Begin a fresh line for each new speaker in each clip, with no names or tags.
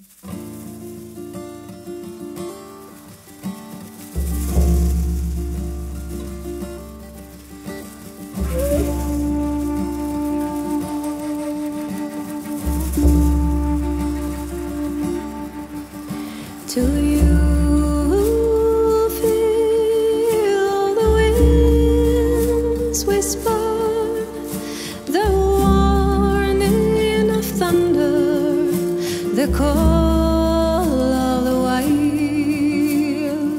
Do you feel the winds whisper, the warning of thunder, the call of the wild?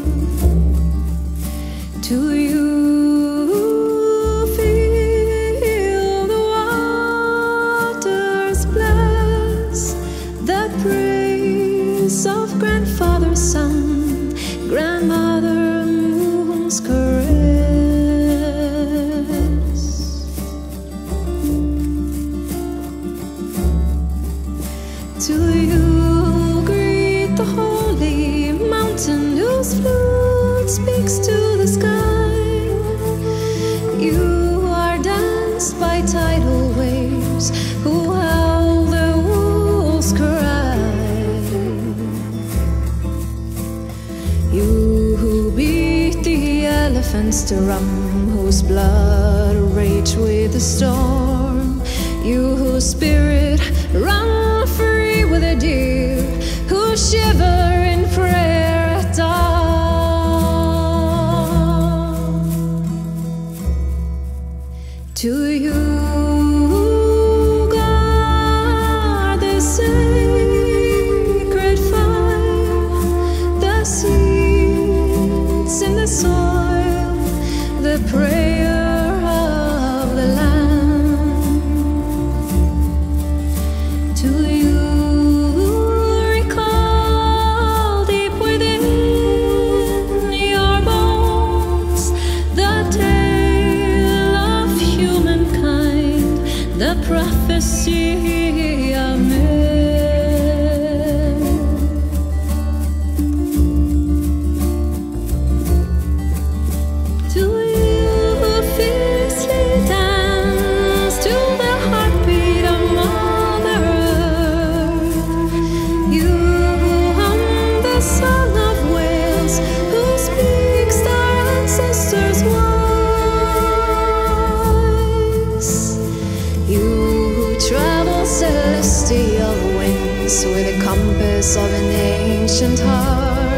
Do you feel the waters bless the praise of grandfather's son, grandmother moon's caress? Do you greet the holy mountain whose flute speaks to the sky? You are danced by tidal waves who howl the wolves cry. You who beat the elephants to rum, whose blood rage with the storm. You whose spirit run free with the deer, who shiver in prayer at dawn. Do you guard the sacred fire, the seeds in the soil, the prayer of the land? Do you recall deep within your bones the tale of humankind, the prophecy of men? Do you fiercely dance to the heartbeat of Mother Earth? You hum the song of whales who speaks our ancestors' voice. You who travel celestial wings with the compass of an ancient heart.